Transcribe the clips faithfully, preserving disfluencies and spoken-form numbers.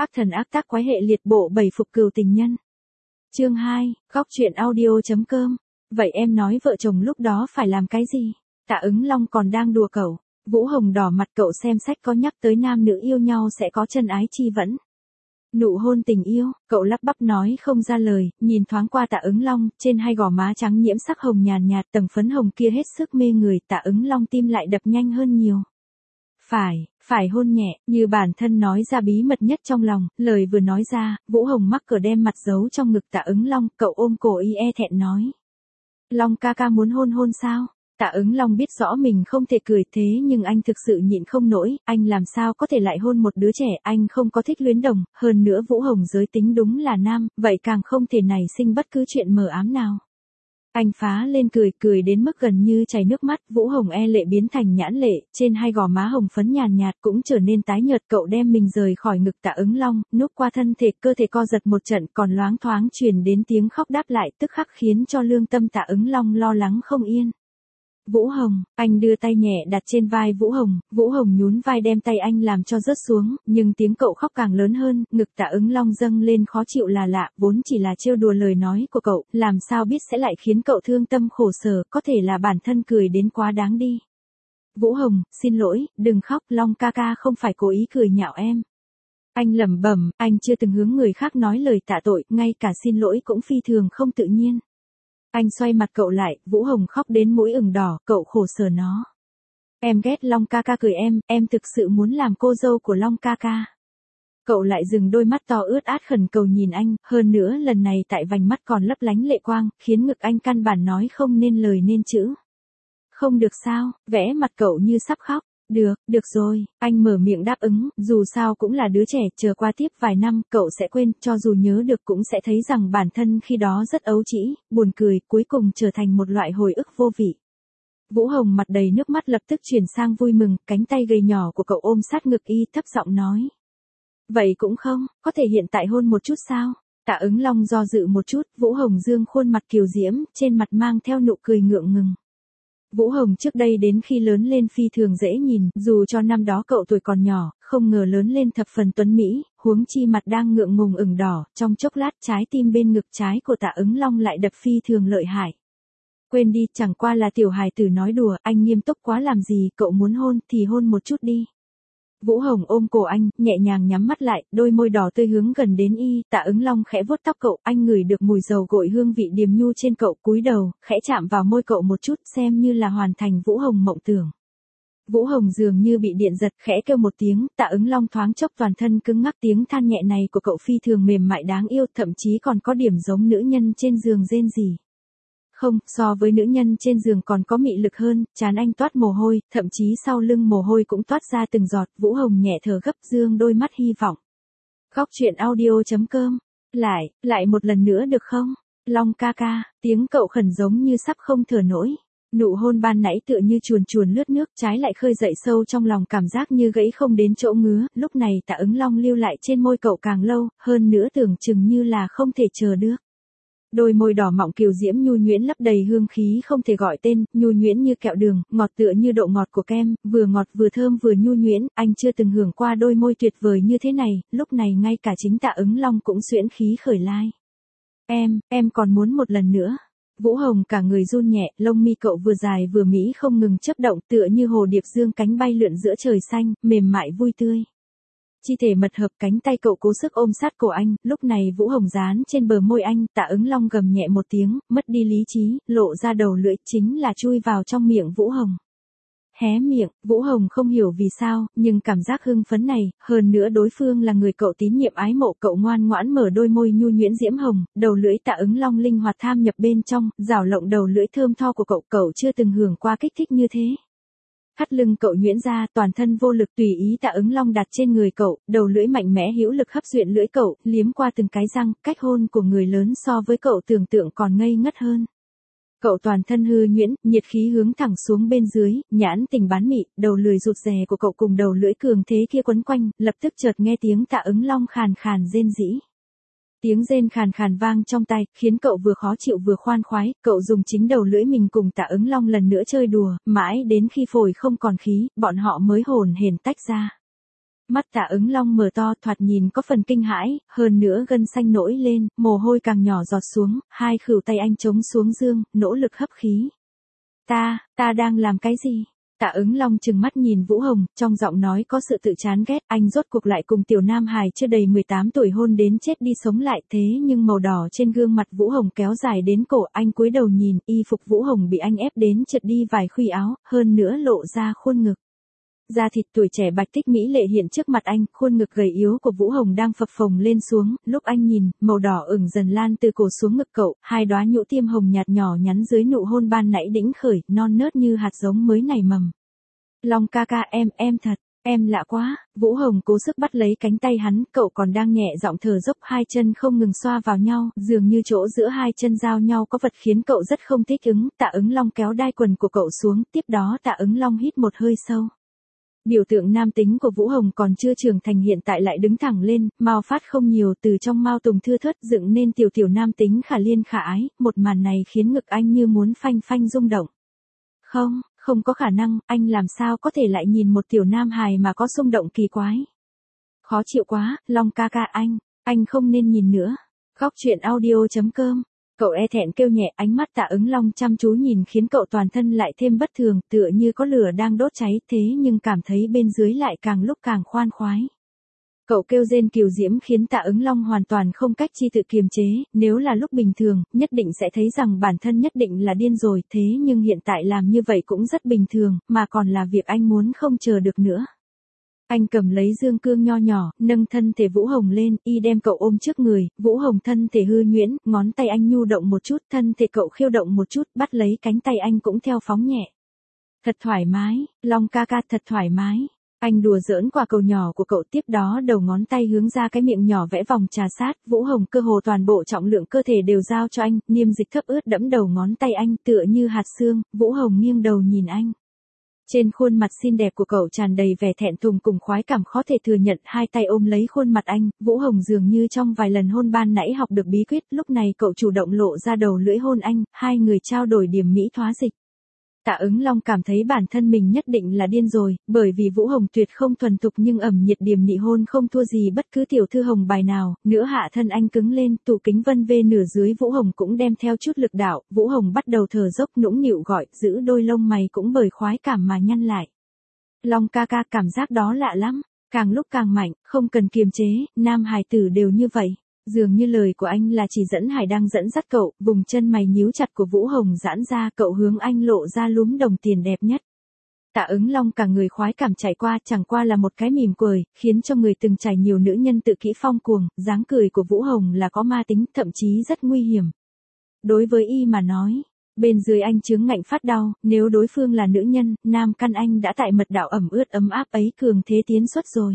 Ác thần ác tác quái hệ liệt bộ bảy phục cừu tình nhân. Chương hai, góc truyện audio.com. Vậy em nói vợ chồng lúc đó phải làm cái gì? Tạ Ứng Long còn đang đùa cậu. Vũ Hồng đỏ mặt, cậu xem sách có nhắc tới nam nữ yêu nhau sẽ có chân ái chi vẫn. Nụ hôn tình yêu, cậu lắp bắp nói không ra lời, nhìn thoáng qua Tạ Ứng Long, trên hai gò má trắng nhiễm sắc hồng nhàn nhạt, tầng phấn hồng kia hết sức mê người. Tạ Ứng Long tim lại đập nhanh hơn nhiều. Phải, phải hôn nhẹ, như bản thân nói ra bí mật nhất trong lòng, lời vừa nói ra, Vũ Hồng mắc cỡ đem mặt giấu trong ngực Tạ Ứng Long, cậu ôm cổ y e thẹn nói. Long ca ca muốn hôn hôn sao? Tạ Ứng Long biết rõ mình không thể cười thế nhưng anh thực sự nhịn không nổi, anh làm sao có thể lại hôn một đứa trẻ, anh không có thích luyến đồng, hơn nữa Vũ Hồng giới tính đúng là nam, vậy càng không thể nảy sinh bất cứ chuyện mờ ám nào. Anh phá lên cười, cười đến mức gần như chảy nước mắt, Vũ Hồng e lệ biến thành nhãn lệ, trên hai gò má hồng phấn nhàn nhạt cũng trở nên tái nhợt, cậu đem mình rời khỏi ngực Tạ Ứng Long, núp qua thân thể, cơ thể co giật một trận, còn loáng thoáng truyền đến tiếng khóc đáp lại, tức khắc khiến cho lương tâm Tạ Ứng Long lo lắng không yên. Vũ Hồng, anh đưa tay nhẹ đặt trên vai Vũ Hồng, Vũ Hồng nhún vai đem tay anh làm cho rớt xuống, nhưng tiếng cậu khóc càng lớn hơn, ngực Tạ Ứng Long dâng lên khó chịu là lạ, vốn chỉ là trêu đùa lời nói của cậu, làm sao biết sẽ lại khiến cậu thương tâm khổ sở, có thể là bản thân cười đến quá đáng đi. Vũ Hồng, xin lỗi, đừng khóc, Long ca ca không phải cố ý cười nhạo em. Anh lẩm bẩm, anh chưa từng hướng người khác nói lời tạ tội, ngay cả xin lỗi cũng phi thường không tự nhiên. Anh xoay mặt cậu lại, Vũ Hồng khóc đến mũi ửng đỏ, cậu khổ sở nó. Em ghét Long ca ca cười em, em thực sự muốn làm cô dâu của Long ca ca. Cậu lại dừng đôi mắt to ướt át khẩn cầu nhìn anh, hơn nữa lần này tại vành mắt còn lấp lánh lệ quang, khiến ngực anh căn bản nói không nên lời nên chữ. Không được sao, vẽ mặt cậu như sắp khóc. Được, được rồi, anh mở miệng đáp ứng, dù sao cũng là đứa trẻ, chờ qua tiếp vài năm, cậu sẽ quên, cho dù nhớ được cũng sẽ thấy rằng bản thân khi đó rất ấu trĩ, buồn cười, cuối cùng trở thành một loại hồi ức vô vị. Vũ Hồng mặt đầy nước mắt lập tức chuyển sang vui mừng, cánh tay gầy nhỏ của cậu ôm sát ngực y, thấp giọng nói. Vậy cũng không, có thể hiện tại hôn một chút sao? Tạ Ứng Long do dự một chút, Vũ Hồng dương khuôn mặt kiều diễm, trên mặt mang theo nụ cười ngượng ngùng. Vũ Hồng trước đây đến khi lớn lên phi thường dễ nhìn, dù cho năm đó cậu tuổi còn nhỏ, không ngờ lớn lên thập phần tuấn mỹ, huống chi mặt đang ngượng ngùng ửng đỏ, trong chốc lát trái tim bên ngực trái của Tạ Ứng Long lại đập phi thường lợi hại. Quên đi, chẳng qua là tiểu hài tử nói đùa, anh nghiêm túc quá làm gì, cậu muốn hôn thì hôn một chút đi. Vũ Hồng ôm cổ anh, nhẹ nhàng nhắm mắt lại, đôi môi đỏ tươi hướng gần đến y, Tạ Ứng Long khẽ vuốt tóc cậu, anh ngửi được mùi dầu gội hương vị điềm nhu trên cậu, cúi đầu, khẽ chạm vào môi cậu một chút, xem như là hoàn thành Vũ Hồng mộng tưởng. Vũ Hồng dường như bị điện giật, khẽ kêu một tiếng, Tạ Ứng Long thoáng chốc toàn thân cứng ngắc, tiếng than nhẹ này của cậu phi thường mềm mại đáng yêu, thậm chí còn có điểm giống nữ nhân trên giường rên rỉ. Không, so với nữ nhân trên giường còn có mị lực hơn, trán anh toát mồ hôi, thậm chí sau lưng mồ hôi cũng toát ra từng giọt, Vũ Hồng nhẹ thở gấp dương đôi mắt hy vọng. Góc truyện audio.com. Lại, lại một lần nữa được không? Long ca ca, tiếng cậu khẩn giống như sắp không thở nổi. Nụ hôn ban nãy tựa như chuồn chuồn lướt nước, trái lại khơi dậy sâu trong lòng cảm giác như gãy không đến chỗ ngứa, lúc này Tạ Ứng Long lưu lại trên môi cậu càng lâu, hơn nữa tưởng chừng như là không thể chờ được. Đôi môi đỏ mọng kiều diễm nhu nhuyễn lấp đầy hương khí không thể gọi tên, nhu nhuyễn như kẹo đường, ngọt tựa như độ ngọt của kem, vừa ngọt vừa thơm vừa nhu nhuyễn, anh chưa từng hưởng qua đôi môi tuyệt vời như thế này, lúc này ngay cả chính Tạ Ứng Long cũng xuyễn khí khởi lai. Em, em còn muốn một lần nữa. Vũ Hồng cả người run nhẹ, lông mi cậu vừa dài vừa mỹ không ngừng chớp động, tựa như hồ điệp dương cánh bay lượn giữa trời xanh, mềm mại vui tươi. Chi thể mật hợp, cánh tay cậu cố sức ôm sát cổ anh, lúc này Vũ Hồng dán trên bờ môi anh, Tạ Ứng Long gầm nhẹ một tiếng, mất đi lý trí, lộ ra đầu lưỡi, chính là chui vào trong miệng Vũ Hồng. Hé miệng, Vũ Hồng không hiểu vì sao, nhưng cảm giác hưng phấn này, hơn nữa đối phương là người cậu tín nhiệm ái mộ, cậu ngoan ngoãn mở đôi môi nhu nhuyễn diễm hồng, đầu lưỡi Tạ Ứng Long linh hoạt tham nhập bên trong, rảo lộng đầu lưỡi thơm tho của cậu, cậu chưa từng hưởng qua kích thích như thế. Thắt lưng cậu nhuyễn ra, toàn thân vô lực tùy ý Tạ Ứng Long đặt trên người cậu, đầu lưỡi mạnh mẽ hữu lực hấp duyện lưỡi cậu, liếm qua từng cái răng, cách hôn của người lớn so với cậu tưởng tượng còn ngây ngất hơn. Cậu toàn thân hư nhuyễn, nhiệt khí hướng thẳng xuống bên dưới, nhãn tình bán mị, đầu lười rụt rè của cậu cùng đầu lưỡi cường thế kia quấn quanh, lập tức chợt nghe tiếng Tạ Ứng Long khàn khàn rên rỉ. Tiếng rên khàn khàn vang trong tai, khiến cậu vừa khó chịu vừa khoan khoái, cậu dùng chính đầu lưỡi mình cùng Tạ Ứng Long lần nữa chơi đùa, mãi đến khi phổi không còn khí, bọn họ mới hồn hển tách ra. Mắt Tạ Ứng Long mở to, thoạt nhìn có phần kinh hãi, hơn nữa gân xanh nổi lên, mồ hôi càng nhỏ giọt xuống, hai khuỷu tay anh chống xuống dương, nỗ lực hấp khí. Ta, ta đang làm cái gì? Tạ Ứng Long trừng mắt nhìn Vũ Hồng, trong giọng nói có sự tự chán ghét, anh rốt cuộc lại cùng tiểu nam hài chưa đầy mười tám tuổi hôn đến chết đi sống lại, thế nhưng màu đỏ trên gương mặt Vũ Hồng kéo dài đến cổ, anh cúi đầu nhìn, y phục Vũ Hồng bị anh ép đến trượt đi vài khuy áo, hơn nữa lộ ra khuôn ngực. Da thịt tuổi trẻ bạch tích mỹ lệ hiện trước mặt anh, khuôn ngực gầy yếu của Vũ Hồng đang phập phồng lên xuống, lúc anh nhìn, màu đỏ ửng dần lan từ cổ xuống ngực cậu, hai đóa nhũ tiêm hồng nhạt nhỏ nhắn dưới nụ hôn ban nãy đĩnh khởi, non nớt như hạt giống mới nảy mầm. Long ca ca em, em thật, em lạ quá, Vũ Hồng cố sức bắt lấy cánh tay hắn, cậu còn đang nhẹ giọng thở dốc, hai chân không ngừng xoa vào nhau, dường như chỗ giữa hai chân giao nhau có vật khiến cậu rất không thích ứng, Tạ Ứng Long kéo đai quần của cậu xuống, tiếp đó Tạ Ứng Long hít một hơi sâu. Biểu tượng nam tính của Vũ Hồng còn chưa trưởng thành hiện tại lại đứng thẳng lên, mao phát không nhiều, từ trong mao tùng thưa thớt dựng nên tiểu tiểu nam tính khả liên khả ái, một màn này khiến ngực anh như muốn phanh phanh rung động. Không, không có khả năng, anh làm sao có thể lại nhìn một tiểu nam hài mà có xung động kỳ quái. Khó chịu quá, Long ca ca anh, anh không nên nhìn nữa. Góc truyện audio chấm com. Cậu e thẹn kêu nhẹ, ánh mắt Tạ Ứng Long chăm chú nhìn khiến cậu toàn thân lại thêm bất thường, tựa như có lửa đang đốt cháy, thế nhưng cảm thấy bên dưới lại càng lúc càng khoan khoái. Cậu kêu rên kiều diễm khiến Tạ Ứng Long hoàn toàn không cách chi tự kiềm chế, nếu là lúc bình thường, nhất định sẽ thấy rằng bản thân nhất định là điên rồi, thế nhưng hiện tại làm như vậy cũng rất bình thường, mà còn là việc anh muốn không chờ được nữa. Anh cầm lấy dương cương nho nhỏ, nâng thân thể Vũ Hồng lên, y đem cậu ôm trước người, Vũ Hồng thân thể hư nhuyễn, ngón tay anh nhu động một chút, thân thể cậu khiêu động một chút, bắt lấy cánh tay anh cũng theo phóng nhẹ. Thật thoải mái, Long ca ca thật thoải mái. Anh đùa giỡn quả cầu nhỏ của cậu, tiếp đó đầu ngón tay hướng ra cái miệng nhỏ vẽ vòng trà sát, Vũ Hồng cơ hồ toàn bộ trọng lượng cơ thể đều giao cho anh, niêm dịch thấp ướt đẫm đầu ngón tay anh tựa như hạt xương, Vũ Hồng nghiêng đầu nhìn anh. Trên khuôn mặt xinh đẹp của cậu tràn đầy vẻ thẹn thùng cùng khoái cảm khó thể thừa nhận, hai tay ôm lấy khuôn mặt anh, Vũ Hồng dường như trong vài lần hôn ban nãy học được bí quyết, lúc này cậu chủ động lộ ra đầu lưỡi hôn anh, hai người trao đổi điểm mỹ thoá dịch. Tạ Ứng Long cảm thấy bản thân mình nhất định là điên rồi, bởi vì Vũ Hồng tuyệt không thuần thục nhưng ẩm nhiệt điềm nị hôn không thua gì bất cứ tiểu thư hồng bài nào, nữa hạ thân anh cứng lên, tủ kính vân vê nửa dưới Vũ Hồng cũng đem theo chút lực đạo, Vũ Hồng bắt đầu thở dốc nũng nịu gọi, giữ đôi lông mày cũng bởi khoái cảm mà nhăn lại. Long ca ca, cảm giác đó lạ lắm, càng lúc càng mạnh, không cần kiềm chế, nam hài tử đều như vậy. Dường như lời của anh là chỉ dẫn hải đang dẫn dắt cậu, vùng chân mày nhíu chặt của Vũ Hồng giãn ra, cậu hướng anh lộ ra lúm đồng tiền đẹp nhất. Tạ Ứng Long cả người khoái cảm chạy qua, chẳng qua là một cái mỉm cười, khiến cho người từng trải nhiều nữ nhân tự kỹ phong cuồng, dáng cười của Vũ Hồng là có ma tính, thậm chí rất nguy hiểm. Đối với y mà nói, bên dưới anh chướng ngạnh phát đau, nếu đối phương là nữ nhân, nam căn anh đã tại mật đạo ẩm ướt ấm áp ấy cường thế tiến xuất rồi.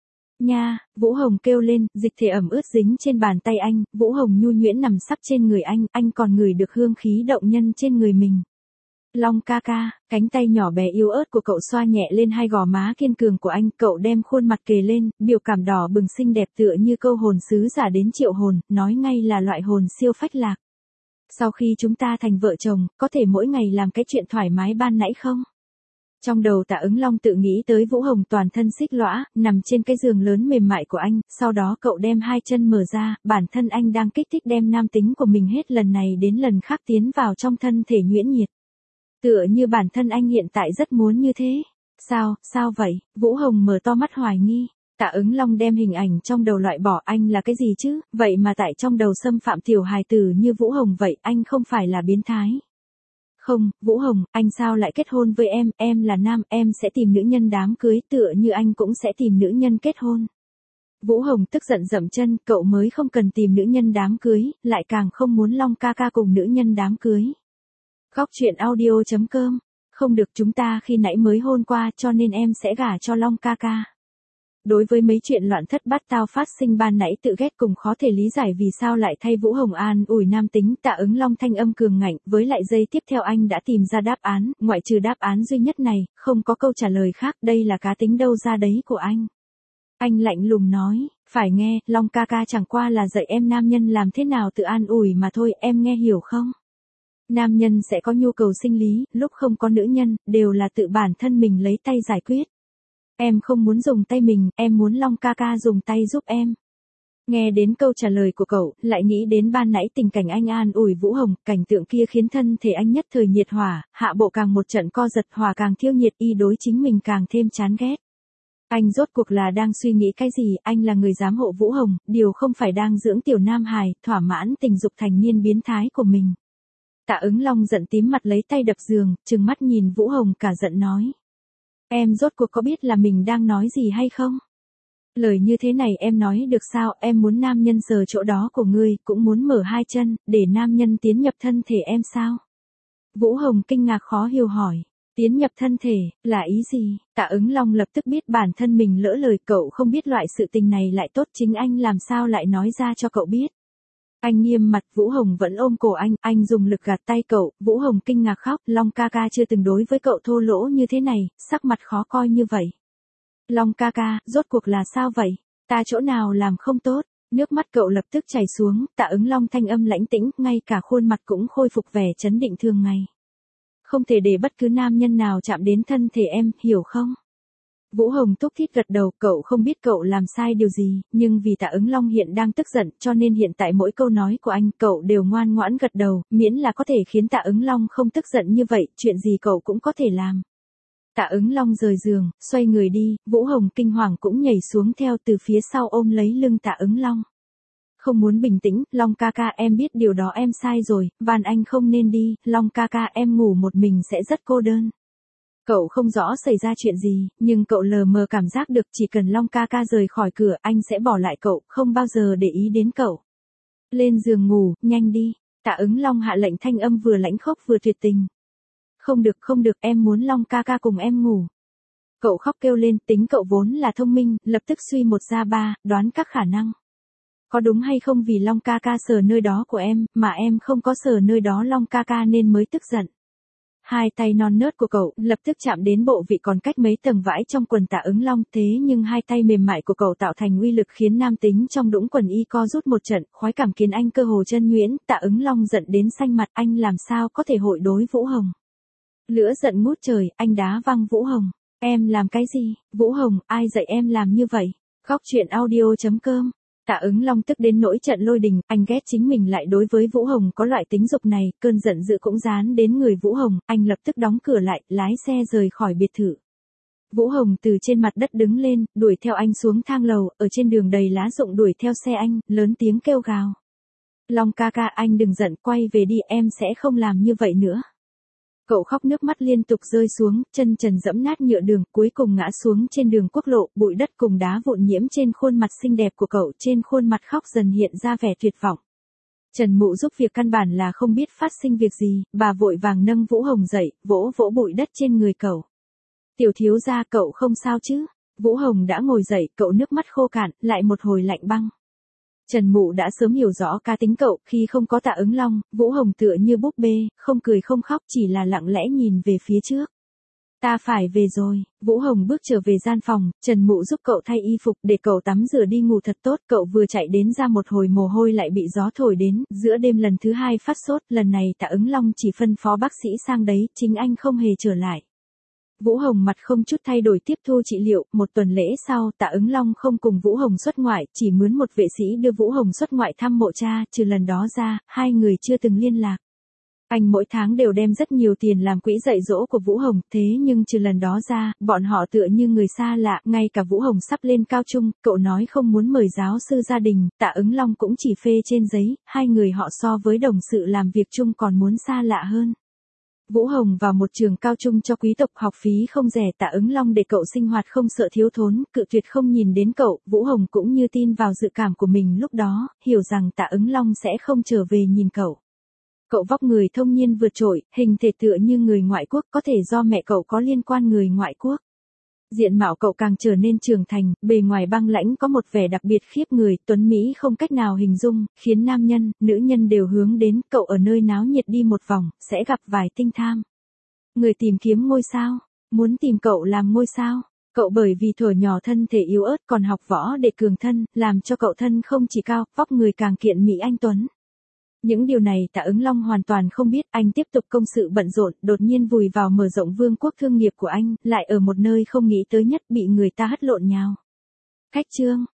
Nha, Vũ Hồng kêu lên, dịch thể ẩm ướt dính trên bàn tay anh, Vũ Hồng nhu nhuyễn nằm sắp trên người anh, anh còn ngửi được hương khí động nhân trên người mình. Long ca ca, cánh tay nhỏ bé yếu ớt của cậu xoa nhẹ lên hai gò má kiên cường của anh, cậu đem khuôn mặt kề lên, biểu cảm đỏ bừng xinh đẹp tựa như câu hồn sứ giả đến triệu hồn, nói ngay là loại hồn siêu phách lạc. Sau khi chúng ta thành vợ chồng, có thể mỗi ngày làm cái chuyện thoải mái ban nãy không? Trong đầu Tạ Ứng Long tự nghĩ tới Vũ Hồng toàn thân xích lõa, nằm trên cái giường lớn mềm mại của anh, sau đó cậu đem hai chân mở ra, bản thân anh đang kích thích đem nam tính của mình hết lần này đến lần khác tiến vào trong thân thể nhuyễn nhiệt. Tựa như bản thân anh hiện tại rất muốn như thế. Sao, sao vậy? Vũ Hồng mở to mắt hoài nghi. Tạ Ứng Long đem hình ảnh trong đầu loại bỏ, anh là cái gì chứ, vậy mà tại trong đầu xâm phạm tiểu hài tử như Vũ Hồng vậy, anh không phải là biến thái. Không, Vũ Hồng, anh sao lại kết hôn với em, em là nam, em sẽ tìm nữ nhân đám cưới, tựa như anh cũng sẽ tìm nữ nhân kết hôn. Vũ Hồng tức giận dậm chân, cậu mới không cần tìm nữ nhân đám cưới, lại càng không muốn Long ca ca cùng nữ nhân đám cưới. Góc truyện audio chấm com, không được, chúng ta khi nãy mới hôn qua cho nên em sẽ gả cho Long ca ca. Đối với mấy chuyện loạn thất bát tao phát sinh ban nãy tự ghét cùng khó thể lý giải vì sao lại thay Vũ Hồng an ủi nam tính, Tạ Ứng Long thanh âm cường ngạnh, với lại giây tiếp theo anh đã tìm ra đáp án, ngoại trừ đáp án duy nhất này, không có câu trả lời khác, đây là cá tính đâu ra đấy của anh. Anh lạnh lùng nói, phải nghe, Long ca ca chẳng qua là dạy em nam nhân làm thế nào tự an ủi mà thôi, em nghe hiểu không? Nam nhân sẽ có nhu cầu sinh lý, lúc không có nữ nhân, đều là tự bản thân mình lấy tay giải quyết. Em không muốn dùng tay mình, em muốn Long ca ca dùng tay giúp em. Nghe đến câu trả lời của cậu, lại nghĩ đến ban nãy tình cảnh anh an ủi Vũ Hồng, cảnh tượng kia khiến thân thể anh nhất thời nhiệt hỏa, hạ bộ càng một trận co giật, hỏa càng thiêu nhiệt, y đối chính mình càng thêm chán ghét. Anh rốt cuộc là đang suy nghĩ cái gì, anh là người giám hộ Vũ Hồng, điều không phải đang dưỡng tiểu nam hài, thỏa mãn tình dục thành niên biến thái của mình. Tạ Ứng Long giận tím mặt lấy tay đập giường, trừng mắt nhìn Vũ Hồng cả giận nói. Em rốt cuộc có biết là mình đang nói gì hay không? Lời như thế này em nói được sao, em muốn nam nhân sờ chỗ đó của ngươi, cũng muốn mở hai chân, để nam nhân tiến nhập thân thể em sao? Vũ Hồng kinh ngạc khó hiểu hỏi. Tiến nhập thân thể, là ý gì? Tạ Ứng Long lập tức biết bản thân mình lỡ lời, cậu không biết loại sự tình này lại tốt, chính anh làm sao lại nói ra cho cậu biết. Anh nghiêm mặt, Vũ Hồng vẫn ôm cổ anh, anh dùng lực gạt tay cậu, Vũ Hồng kinh ngạc khóc, Long ca ca chưa từng đối với cậu thô lỗ như thế này, sắc mặt khó coi như vậy. Long ca ca, rốt cuộc là sao vậy? Ta chỗ nào làm không tốt? Nước mắt cậu lập tức chảy xuống, Tạ Ứng Long thanh âm lãnh tĩnh, ngay cả khuôn mặt cũng khôi phục vẻ trấn định thường ngày. Không thể để bất cứ nam nhân nào chạm đến thân thể em, hiểu không? Vũ Hồng thúc thít gật đầu, cậu không biết cậu làm sai điều gì, nhưng vì Tạ Ứng Long hiện đang tức giận, cho nên hiện tại mỗi câu nói của anh, cậu đều ngoan ngoãn gật đầu, miễn là có thể khiến Tạ Ứng Long không tức giận như vậy, chuyện gì cậu cũng có thể làm. Tạ Ứng Long rời giường, xoay người đi, Vũ Hồng kinh hoàng cũng nhảy xuống theo từ phía sau ôm lấy lưng Tạ Ứng Long. Không muốn bình tĩnh, Long ca ca em biết điều đó em sai rồi, van anh không nên đi, Long ca ca em ngủ một mình sẽ rất cô đơn. Cậu không rõ xảy ra chuyện gì, nhưng cậu lờ mờ cảm giác được chỉ cần Long ca ca rời khỏi cửa anh sẽ bỏ lại cậu, không bao giờ để ý đến cậu. Lên giường ngủ, nhanh đi, Tạ Ứng Long hạ lệnh thanh âm vừa lãnh khốc vừa tuyệt tình. Không được không được, em muốn Long ca ca cùng em ngủ. Cậu khóc kêu lên, tính cậu vốn là thông minh, lập tức suy một ra ba, đoán các khả năng. Có đúng hay không vì Long ca ca sờ nơi đó của em, mà em không có sờ nơi đó Long ca ca nên mới tức giận. Hai tay non nớt của cậu lập tức chạm đến bộ vị còn cách mấy tầng vải trong quần Tạ Ứng Long, thế nhưng hai tay mềm mại của cậu tạo thành uy lực khiến nam tính trong đũng quần y co rút một trận, khoái cảm khiến anh cơ hồ chân nhuyễn, Tạ Ứng Long giận đến xanh mặt, anh làm sao có thể hội đối Vũ Hồng. Lửa giận ngút trời, anh đá văng Vũ Hồng. Em làm cái gì? Vũ Hồng, ai dạy em làm như vậy? Góc truyện audio chấm com. Tạ Ứng Long tức đến nỗi trận lôi đình, anh ghét chính mình lại đối với Vũ Hồng có loại tính dục này, cơn giận dữ cũng dán đến người Vũ Hồng, anh lập tức đóng cửa lại, lái xe rời khỏi biệt thự. Vũ Hồng từ trên mặt đất đứng lên, đuổi theo anh xuống thang lầu, ở trên đường đầy lá rụng đuổi theo xe anh, lớn tiếng kêu gào. Long ca ca anh đừng giận, quay về đi, em sẽ không làm như vậy nữa. Cậu khóc nước mắt liên tục rơi xuống, chân trần dẫm nát nhựa đường, cuối cùng ngã xuống trên đường quốc lộ, bụi đất cùng đá vụn nhiễm trên khuôn mặt xinh đẹp của cậu, trên khuôn mặt khóc dần hiện ra vẻ tuyệt vọng. Trần Mụ giúp việc căn bản là không biết phát sinh việc gì, bà vội vàng nâng Vũ Hồng dậy, vỗ vỗ bụi đất trên người cậu. Tiểu thiếu gia, cậu không sao chứ? Vũ Hồng đã ngồi dậy, cậu nước mắt khô cạn, lại một hồi lạnh băng. Trần Mụ đã sớm hiểu rõ cá tính cậu, khi không có Tạ Ứng Long, Vũ Hồng tựa như búp bê, không cười không khóc, chỉ là lặng lẽ nhìn về phía trước. Ta phải về rồi, Vũ Hồng bước trở về gian phòng, Trần Mụ giúp cậu thay y phục để cậu tắm rửa đi ngủ thật tốt, cậu vừa chạy đến ra một hồi mồ hôi lại bị gió thổi đến, giữa đêm lần thứ hai phát sốt, lần này Tạ Ứng Long chỉ phân phó bác sĩ sang đấy, chính anh không hề trở lại. Vũ Hồng mặt không chút thay đổi tiếp thu trị liệu, một tuần lễ sau, Tạ Ứng Long không cùng Vũ Hồng xuất ngoại, chỉ mướn một vệ sĩ đưa Vũ Hồng xuất ngoại thăm mộ cha, trừ lần đó ra, hai người chưa từng liên lạc. Anh mỗi tháng đều đem rất nhiều tiền làm quỹ dạy dỗ của Vũ Hồng, thế nhưng trừ lần đó ra, bọn họ tựa như người xa lạ, ngay cả Vũ Hồng sắp lên cao trung, cậu nói không muốn mời giáo sư gia đình, Tạ Ứng Long cũng chỉ phê trên giấy, hai người họ so với đồng sự làm việc chung còn muốn xa lạ hơn. Vũ Hồng vào một trường cao trung cho quý tộc, học phí không rẻ, Tạ Ứng Long để cậu sinh hoạt không sợ thiếu thốn, cự tuyệt không nhìn đến cậu, Vũ Hồng cũng như tin vào dự cảm của mình lúc đó, hiểu rằng Tạ Ứng Long sẽ không trở về nhìn cậu. Cậu vóc người thông nhiên vượt trội, hình thể tựa như người ngoại quốc, có thể do mẹ cậu có liên quan người ngoại quốc. Diện mạo cậu càng trở nên trưởng thành, bề ngoài băng lãnh có một vẻ đặc biệt khiếp người, tuấn Mỹ không cách nào hình dung, khiến nam nhân, nữ nhân đều hướng đến, cậu ở nơi náo nhiệt đi một vòng, sẽ gặp vài tinh tham. Người tìm kiếm ngôi sao, muốn tìm cậu làm ngôi sao. Cậu bởi vì thuở nhỏ thân thể yếu ớt còn học võ để cường thân, làm cho cậu thân không chỉ cao, vóc người càng kiện mỹ anh tuấn. Những điều này Tạ Ứng Long hoàn toàn không biết, anh tiếp tục công sự bận rộn, đột nhiên vùi vào mở rộng vương quốc thương nghiệp của anh, lại ở một nơi không nghĩ tới nhất bị người ta hất lộn nhào. Cách chương